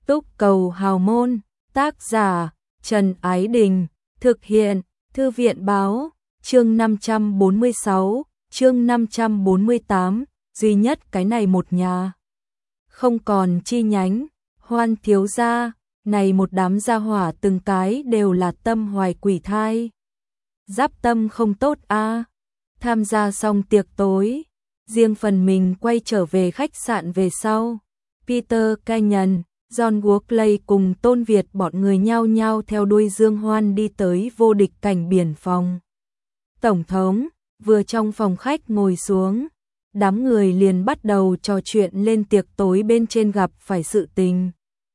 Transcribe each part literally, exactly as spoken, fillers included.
Túc cầu hào môn, tác giả Trần Ái Đình, thực hiện Thư viện Báo, chương năm trăm bốn mươi sáu, chương năm trăm bốn mươi tám, duy nhất cái này một nhà. Không còn chi nhánh, Hoan thiếu gia, này một đám gia hỏa từng cái đều là tâm hoài quỷ thai. Giáp tâm không tốt a. Tham gia xong tiệc tối, riêng phần mình quay trở về khách sạn về sau. Peter Canyon, John Walkley cùng Tôn Việt bọn người nhao nhao theo đuôi Dương Hoan đi tới vô địch cảnh biển phòng. Tổng thống, vừa trong phòng khách ngồi xuống, đám người liền bắt đầu trò chuyện lên tiệc tối bên trên gặp phải sự tình.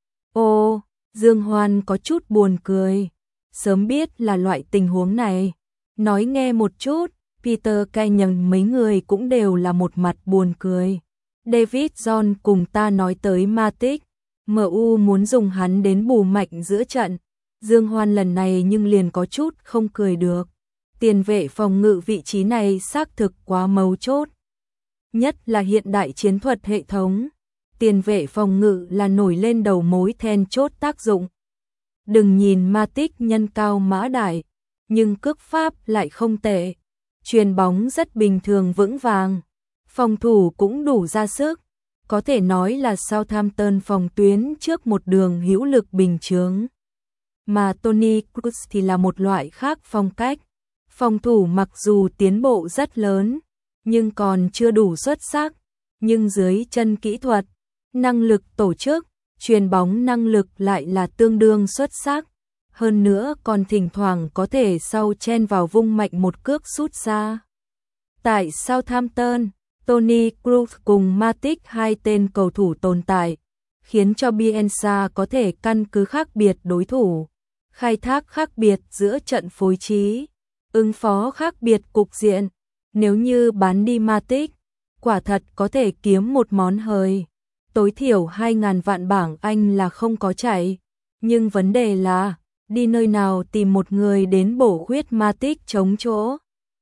Ô, Dương Hoan có chút buồn cười, sớm biết là loại tình huống này. Nói nghe một chút, Peter Canyon mấy người cũng đều là một mặt buồn cười. David John cùng ta nói tới Matic, em u muốn dùng hắn đến bù mạnh giữa trận. Dương Hoan lần này nhưng liền có chút không cười được. Tiền vệ phòng ngự vị trí này xác thực quá mấu chốt. Nhất là hiện đại chiến thuật hệ thống. Tiền vệ phòng ngự là nổi lên đầu mối then chốt tác dụng. Đừng nhìn Matic nhân cao mã đại, nhưng cước pháp lại không tệ. Chuyền bóng rất bình thường vững vàng. Phòng thủ cũng đủ ra sức. Có thể nói là Southampton phòng tuyến trước một đường hữu lực bình chướng. Mà Toni Kroos thì là một loại khác phong cách. Phòng thủ mặc dù tiến bộ rất lớn, nhưng còn chưa đủ xuất sắc. Nhưng dưới chân kỹ thuật, năng lực tổ chức, chuyền bóng năng lực lại là tương đương xuất sắc. Hơn nữa còn thỉnh thoảng có thể sau chen vào vung mạnh một cước sút xa. Tại Southampton, Toni Kroos cùng Matic hai tên cầu thủ tồn tại, khiến cho Bielsa có thể căn cứ khác biệt đối thủ, khai thác khác biệt giữa trận phối trí, ứng phó khác biệt cục diện. Nếu như bán đi Matic, quả thật có thể kiếm một món hời. Tối thiểu hai ngàn vạn bảng Anh là không có chạy. Nhưng vấn đề là, đi nơi nào tìm một người đến bổ khuyết Matic chống chỗ.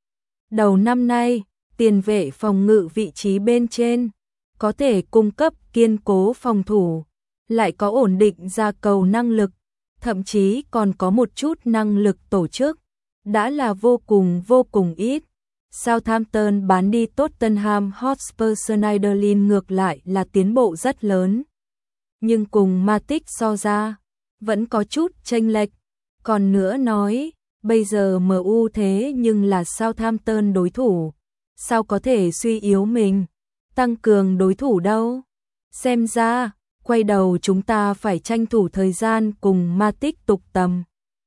Đầu năm nay, tiền vệ phòng ngự vị trí bên trên, có thể cung cấp kiên cố phòng thủ, lại có ổn định ra cầu năng lực, thậm chí còn có một chút năng lực tổ chức, đã là vô cùng vô cùng ít. Southampton bán đi Tottenham Hotspur Schneiderlin ngược lại là tiến bộ rất lớn. Nhưng cùng Matic so ra, vẫn có chút chênh lệch. Còn nữa nói, bây giờ em u thế nhưng là Southampton đối thủ. Sao có thể suy yếu mình, tăng cường đối thủ đâu? Xem ra, quay đầu chúng ta phải tranh thủ thời gian cùng Matic tục tầm.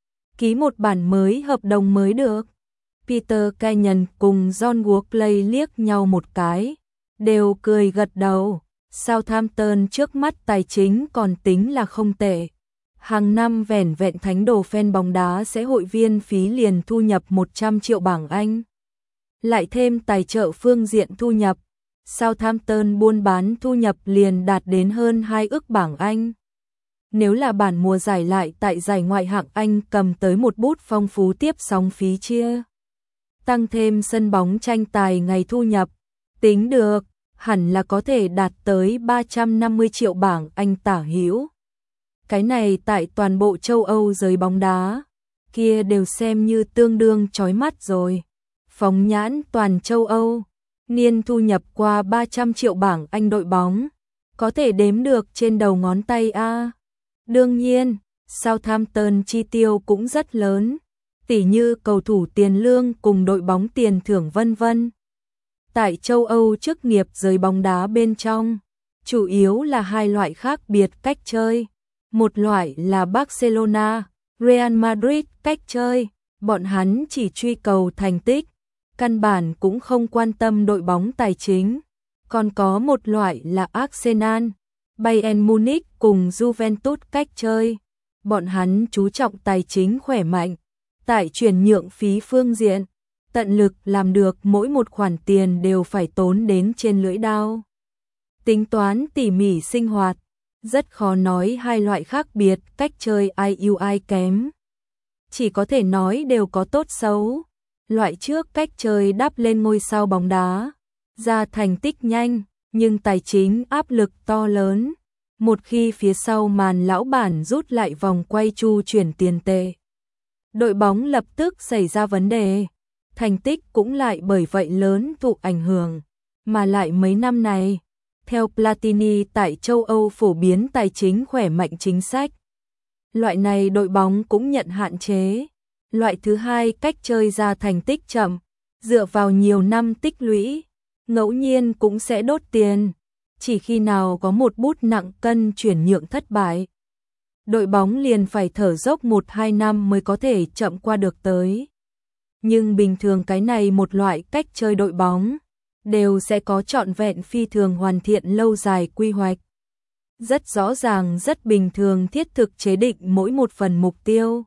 Ký một bản mới hợp đồng mới được. Peter Canyon cùng John Walkley liếc nhau một cái, đều cười gật đầu. Southampton trước mắt tài chính còn tính là không tệ. Hàng năm vẻn vẹn thánh đồ fan bóng đá sẽ hội viên phí liền thu nhập một trăm triệu bảng Anh. Lại thêm tài trợ phương diện thu nhập, Southampton buôn bán thu nhập liền đạt đến hơn hai ức bảng Anh. Nếu là bản mùa giải lại tại giải ngoại hạng Anh cầm tới một bút phong phú tiếp sóng phí chia. Tăng thêm sân bóng tranh tài ngày thu nhập, tính được, hẳn là có thể đạt tới ba trăm năm mươi triệu bảng Anh tả hữu. Cái này tại toàn bộ châu Âu giới bóng đá, kia đều xem như tương đương chói mắt rồi. Phóng nhãn toàn châu Âu, niên thu nhập qua ba trăm triệu bảng Anh đội bóng, có thể đếm được trên đầu ngón tay a. Đương nhiên, Southampton chi tiêu cũng rất lớn, tỉ như cầu thủ tiền lương cùng đội bóng tiền thưởng vân vân. Tại châu Âu chức nghiệp giới bóng đá bên trong, chủ yếu là hai loại khác biệt cách chơi. Một loại là Barcelona, Real Madrid cách chơi, bọn hắn chỉ truy cầu thành tích, căn bản cũng không quan tâm đội bóng tài chính. Còn có một loại là Arsenal, Bayern Munich cùng Juventus cách chơi, bọn hắn chú trọng tài chính khỏe mạnh, tại chuyển nhượng phí phương diện, tận lực làm được mỗi một khoản tiền đều phải tốn đến trên lưỡi dao. Tính toán tỉ mỉ sinh hoạt, rất khó nói hai loại khác biệt cách chơi ai ưu ai kém. Chỉ có thể nói đều có tốt xấu. Loại trước cách chơi đắp lên ngôi sao bóng đá, ra thành tích nhanh, nhưng tài chính áp lực to lớn. Một khi phía sau màn lão bản rút lại vòng quay chu chuyển tiền tệ, đội bóng lập tức xảy ra vấn đề. Thành tích cũng lại bởi vậy lớn thụ ảnh hưởng. Mà lại mấy năm này, theo Platini tại châu Âu phổ biến tài chính khỏe mạnh chính sách, loại này đội bóng cũng nhận hạn chế. Loại thứ hai, cách chơi ra thành tích chậm, dựa vào nhiều năm tích lũy, ngẫu nhiên cũng sẽ đốt tiền. Chỉ khi nào có một bút nặng cân chuyển nhượng thất bại, đội bóng liền phải thở dốc một hai năm mới có thể chậm qua được tới. Nhưng bình thường cái này một loại cách chơi đội bóng, đều sẽ có trọn vẹn phi thường hoàn thiện lâu dài quy hoạch. Rất rõ ràng, rất bình thường thiết thực chế định mỗi một phần mục tiêu.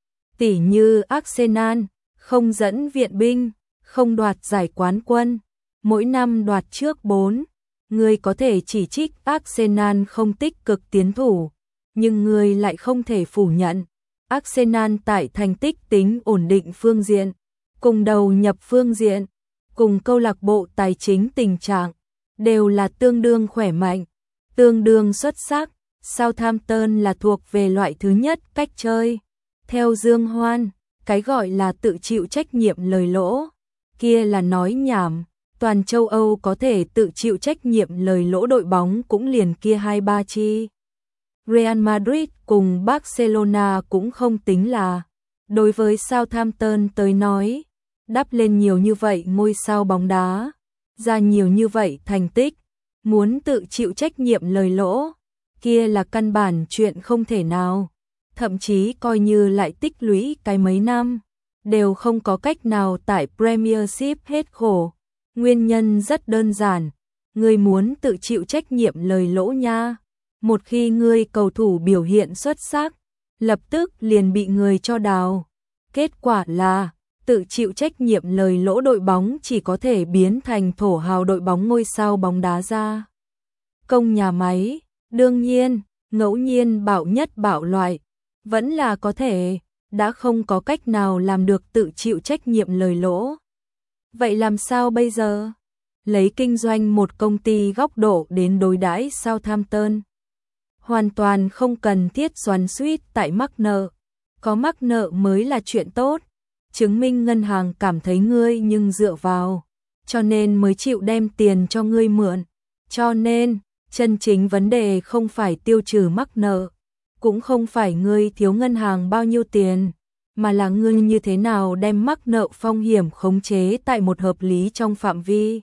Tỉ như Arsenal, không dẫn viện binh, không đoạt giải quán quân, mỗi năm đoạt trước bốn. Người có thể chỉ trích Arsenal không tích cực tiến thủ, nhưng người lại không thể phủ nhận Arsenal tại thành tích tính ổn định phương diện, cùng đầu nhập phương diện, cùng câu lạc bộ tài chính tình trạng, đều là tương đương khỏe mạnh, tương đương xuất sắc. Southampton là thuộc về loại thứ nhất cách chơi. Theo Dương Hoan, cái gọi là tự chịu trách nhiệm lời lỗ, kia là nói nhảm. Toàn châu Âu có thể tự chịu trách nhiệm lời lỗ đội bóng cũng liền kia hai ba chi. Real Madrid cùng Barcelona cũng không tính là. Đối với Southampton tới nói, đắp lên nhiều như vậy ngôi sao bóng đá, ra nhiều như vậy thành tích, muốn tự chịu trách nhiệm lời lỗ, kia là căn bản chuyện không thể nào. Thậm chí coi như lại tích lũy cái mấy năm, đều không có cách nào tại Premiership hết khổ. Nguyên nhân rất đơn giản, ngươi muốn tự chịu trách nhiệm lời lỗ nha. Một khi ngươi cầu thủ biểu hiện xuất sắc, lập tức liền bị người cho đào. Kết quả là, tự chịu trách nhiệm lời lỗ đội bóng chỉ có thể biến thành thổ hào đội bóng ngôi sao bóng đá ra công nhà máy. Đương nhiên, ngẫu nhiên bạo nhất bạo loại, vẫn là có thể, đã không có cách nào làm được tự chịu trách nhiệm lời lỗ. Vậy làm sao bây giờ? Lấy kinh doanh một công ty góc độ đến đối đãi Southampton. Hoàn toàn không cần thiết xoắn xuýt tại mắc nợ. Có mắc nợ mới là chuyện tốt. Chứng minh ngân hàng cảm thấy ngươi nhưng dựa vào, cho nên mới chịu đem tiền cho ngươi mượn. Cho nên, chân chính vấn đề không phải tiêu trừ mắc nợ, cũng không phải ngươi thiếu ngân hàng bao nhiêu tiền, mà là ngươi như thế nào đem mắc nợ phong hiểm khống chế tại một hợp lý trong phạm vi.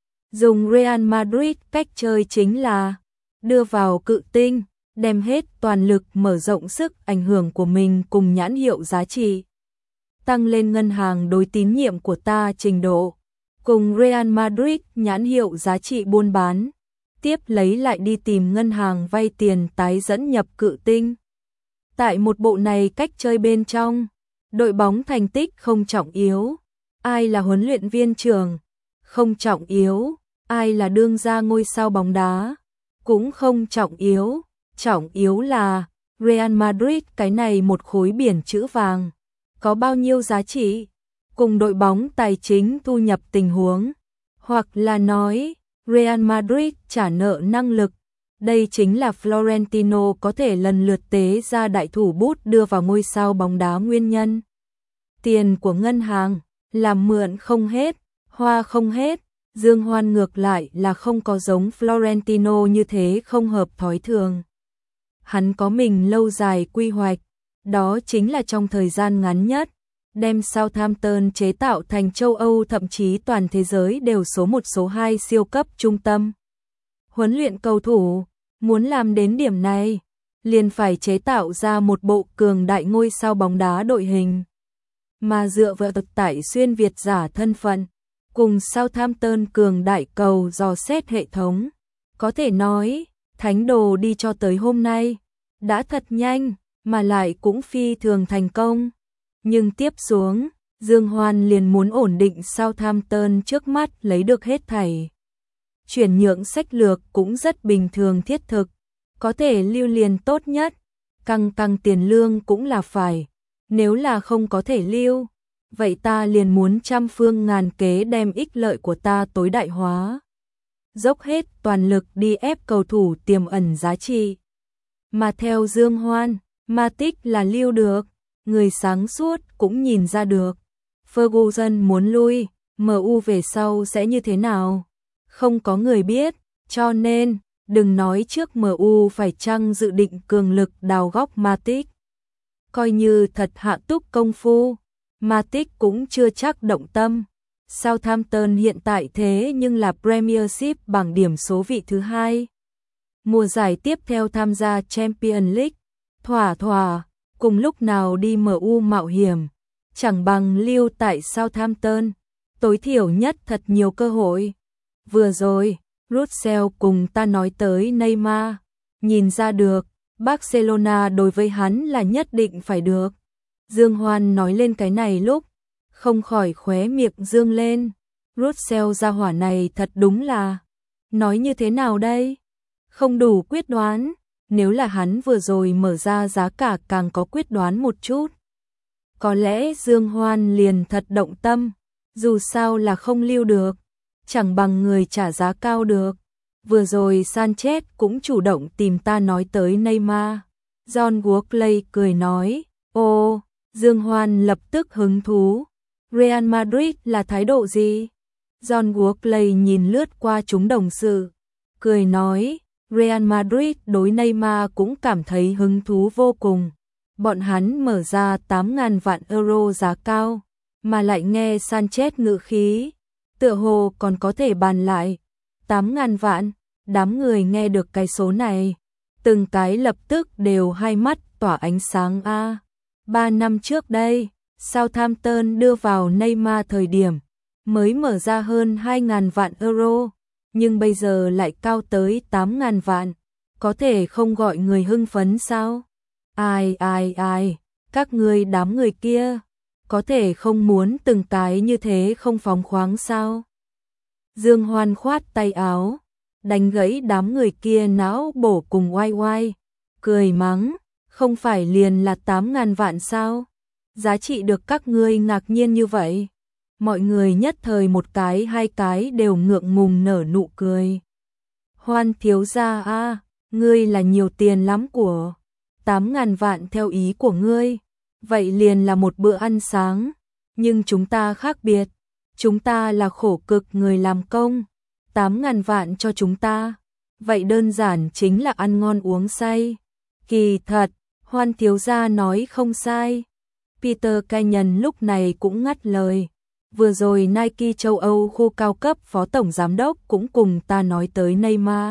Dùng Real Madrid cách chơi chính là đưa vào cự tinh, đem hết toàn lực mở rộng sức ảnh hưởng của mình cùng nhãn hiệu giá trị. Tăng lên ngân hàng đối tín nhiệm của ta trình độ, cùng Real Madrid nhãn hiệu giá trị buôn bán, tiếp lấy lại đi tìm ngân hàng vay tiền tái dẫn nhập cự tinh. Tại một bộ này cách chơi bên trong, đội bóng thành tích không trọng yếu, ai là huấn luyện viên trưởng không trọng yếu, ai là đương gia ngôi sao bóng đá cũng không trọng yếu, trọng yếu là Real Madrid cái này một khối biển chữ vàng có bao nhiêu giá trị, cùng đội bóng tài chính thu nhập tình huống, hoặc là nói Real Madrid trả nợ năng lực. Đây chính là Florentino có thể lần lượt tế ra đại thủ bút đưa vào ngôi sao bóng đá nguyên nhân. Tiền của ngân hàng, làm mượn không hết, hoa không hết, Dương Hoan ngược lại là không có giống Florentino như thế không hợp thói thường. Hắn có mình lâu dài quy hoạch, đó chính là trong thời gian ngắn nhất, đem Southampton chế tạo thành châu Âu thậm chí toàn thế giới đều số một số hai siêu cấp trung tâm. Huấn luyện cầu thủ, muốn làm đến điểm này, liền phải chế tạo ra một bộ cường đại ngôi sao bóng đá đội hình. Mà dựa vào tật tải xuyên Việt giả thân phận, cùng Southampton cường đại cầu dò xét hệ thống, có thể nói, thánh đồ đi cho tới hôm nay, đã thật nhanh, mà lại cũng phi thường thành công. Nhưng tiếp xuống, Dương Hoan liền muốn ổn định Southampton trước mắt lấy được hết thảy. Chuyển nhượng sách lược cũng rất bình thường thiết thực, có thể lưu liền tốt nhất, căng căng tiền lương cũng là phải, nếu là không có thể lưu, vậy ta liền muốn trăm phương ngàn kế đem ích lợi của ta tối đại hóa. dốc hết toàn lực đi ép cầu thủ tiềm ẩn giá trị. Mà theo Dương Hoan, Matic là lưu được, người sáng suốt cũng nhìn ra được. Ferguson muốn lui, em u về sau sẽ như thế nào? Không có người biết, cho nên, đừng nói trước em u phải chăng dự định cường lực đào góc Matic. Coi như thật hạ túc công phu, Matic cũng chưa chắc động tâm. Southampton hiện tại thế nhưng là Premiership bảng điểm số vị thứ hai. Mùa giải tiếp theo tham gia Champions League, thỏa thỏa, cùng lúc nào đi em u mạo hiểm, chẳng bằng lưu tại Southampton, tối thiểu nhất thật nhiều cơ hội. Vừa rồi, Russell cùng ta nói tới Neymar, nhìn ra được, Barcelona đối với hắn là nhất định phải được. Dương Hoan nói lên cái này lúc, không khỏi khóe miệng dương lên. Russell gia hỏa này thật đúng là, nói như thế nào đây? Không đủ quyết đoán, nếu là hắn vừa rồi mở ra giá cả càng có quyết đoán một chút. Có lẽ Dương Hoan liền thật động tâm, dù sao là không lưu được, chẳng bằng người trả giá cao được. Vừa rồi Sanchez cũng chủ động tìm ta nói tới Neymar. John Workley cười nói, ô, Dương Hoan lập tức hứng thú. Real Madrid là thái độ gì? John Workley nhìn lướt qua chúng đồng sự, cười nói, Real Madrid đối Neymar cũng cảm thấy hứng thú vô cùng. Bọn hắn mở ra tám nghìn vạn euro giá cao, mà lại nghe Sanchez ngữ khí, tựa hồ còn có thể bàn lại. tám nghìn vạn, đám người nghe được cái số này, từng cái lập tức đều hai mắt tỏa ánh sáng a. À, ba năm trước đây, Southampton đưa vào Neymar thời điểm mới mở ra hơn hai nghìn vạn euro, nhưng bây giờ lại cao tới tám nghìn vạn, có thể không gọi người hưng phấn sao? Ai ai ai, các ngươi đám người kia, có thể không muốn từng cái như thế không phóng khoáng sao? Dương Hoan khoát tay áo, đánh gãy đám người kia não bổ cùng oai oai, cười mắng, không phải liền là tám nghìn vạn sao? Giá trị được các ngươi ngạc nhiên như vậy? Mọi người nhất thời một cái hai cái đều ngượng ngùng nở nụ cười. Hoan thiếu gia a, ngươi là nhiều tiền lắm của. tám nghìn vạn theo ý của ngươi, vậy liền là một bữa ăn sáng, nhưng chúng ta khác biệt, chúng ta là khổ cực người làm công, tám nghìn vạn cho chúng ta, vậy đơn giản chính là ăn ngon uống say. Kỳ thật, Hoan thiếu gia nói không sai. Peter Kenyon lúc này cũng ngắt lời, vừa rồi Nike châu Âu khu cao cấp phó tổng giám đốc cũng cùng ta nói tới Neymar.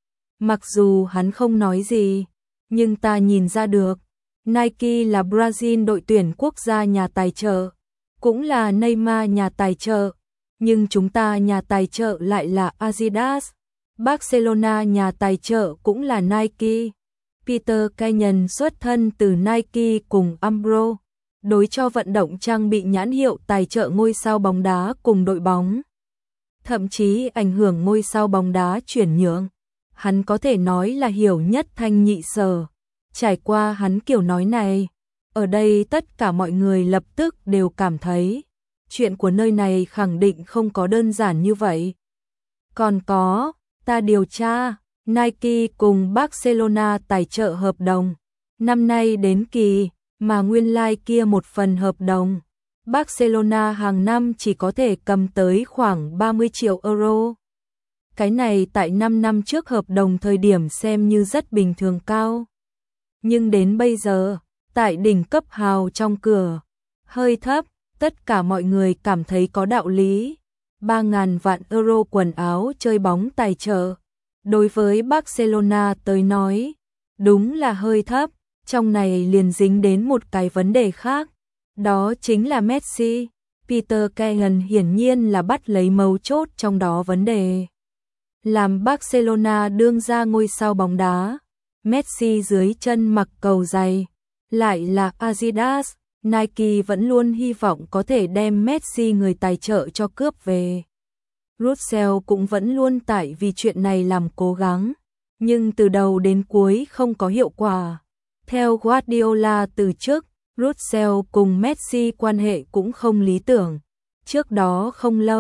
Mặc dù hắn không nói gì, nhưng ta nhìn ra được, Nike là Brazil đội tuyển quốc gia nhà tài trợ, cũng là Neymar nhà tài trợ, nhưng chúng ta nhà tài trợ lại là Adidas, Barcelona nhà tài trợ cũng là Nike. Peter Kenyon xuất thân từ Nike cùng Umbro, đối cho vận động trang bị nhãn hiệu tài trợ ngôi sao bóng đá cùng đội bóng, thậm chí ảnh hưởng ngôi sao bóng đá chuyển nhượng. Hắn có thể nói là hiểu nhất thanh nhị sở. Trải qua hắn kiểu nói này, ở đây tất cả mọi người lập tức đều cảm thấy chuyện của nơi này khẳng định không có đơn giản như vậy. Còn có, ta điều tra, Nike cùng Barcelona tài trợ hợp đồng, năm nay đến kỳ, mà nguyên lai like kia một phần hợp đồng, Barcelona hàng năm chỉ có thể cầm tới khoảng ba mươi triệu euro. Cái này tại năm năm trước hợp đồng thời điểm xem như rất bình thường cao. Nhưng đến bây giờ, tại đỉnh cấp hào trong cửa, hơi thấp, tất cả mọi người cảm thấy có đạo lý. ba nghìn vạn euro quần áo chơi bóng tài trợ. Đối với Barcelona tới nói, đúng là hơi thấp, trong này liền dính đến một cái vấn đề khác, đó chính là Messi. Peter Kenyon hiển nhiên là bắt lấy mấu chốt trong đó vấn đề. Làm Barcelona đương ra ngôi sao bóng đá, Messi dưới chân mặc cầu giày, lại là Adidas, Nike vẫn luôn hy vọng có thể đem Messi người tài trợ cho cướp về. Russell cũng vẫn luôn tại vì chuyện này làm cố gắng, nhưng từ đầu đến cuối không có hiệu quả. Theo Guardiola từ trước, Russell cùng Messi quan hệ cũng không lý tưởng. Trước đó không lâu,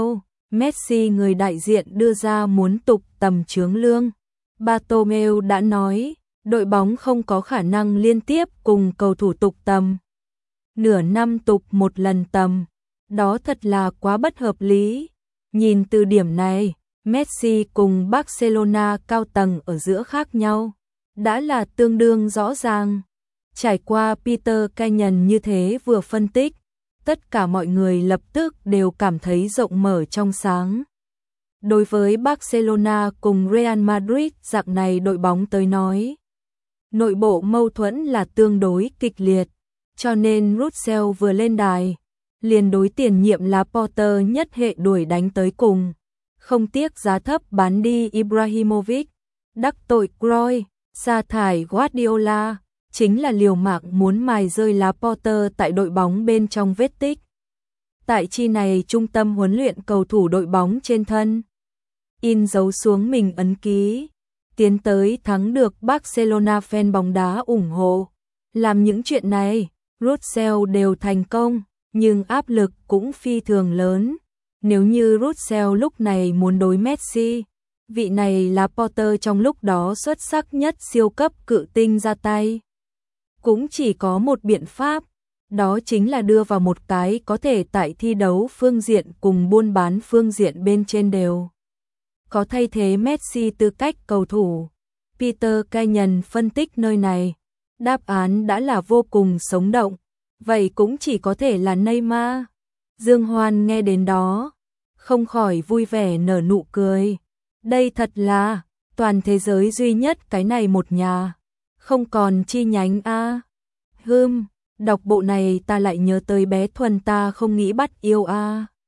Messi người đại diện đưa ra muốn tục tầm chướng lương. Bartomeu đã nói, đội bóng không có khả năng liên tiếp cùng cầu thủ tục tầm. Nửa năm tục một lần tầm, đó thật là quá bất hợp lý. Nhìn từ điểm này, Messi cùng Barcelona cao tầng ở giữa khác nhau, đã là tương đương rõ ràng. Trải qua Peter Kenyon như thế vừa phân tích, tất cả mọi người lập tức đều cảm thấy rộng mở trong sáng. Đối với Barcelona cùng Real Madrid dạng này đội bóng tới nói, nội bộ mâu thuẫn là tương đối kịch liệt, cho nên Russell vừa lên đài, liền đối tiền nhiệm Laporte nhất hệ đuổi đánh tới cùng, không tiếc giá thấp bán đi Ibrahimovic, đắc tội Cruyff, sa thải Guardiola, chính là liều mạng muốn mài rơi Laporte tại đội bóng bên trong vết tích. Tại chi này trung tâm huấn luyện cầu thủ đội bóng trên thân, in dấu xuống mình ấn ký, tiến tới thắng được Barcelona fan bóng đá ủng hộ. Làm những chuyện này, Russell đều thành công, nhưng áp lực cũng phi thường lớn. Nếu như Russell lúc này muốn đối Messi, vị này là Potter trong lúc đó xuất sắc nhất siêu cấp cự tinh ra tay, cũng chỉ có một biện pháp, đó chính là đưa vào một cái có thể tại thi đấu phương diện cùng buôn bán phương diện bên trên đều có thay thế Messi tư cách cầu thủ. Peter Kenyon phân tích nơi này, đáp án đã là vô cùng sống động, vậy cũng chỉ có thể là Neymar. Dương Hoan nghe đến đó, không khỏi vui vẻ nở nụ cười. Đây thật là toàn thế giới duy nhất cái này một nhà, không còn chi nhánh a. À. Hừm, đọc bộ này ta lại nhớ tới bé Thuần ta không nghĩ bắt yêu a. À.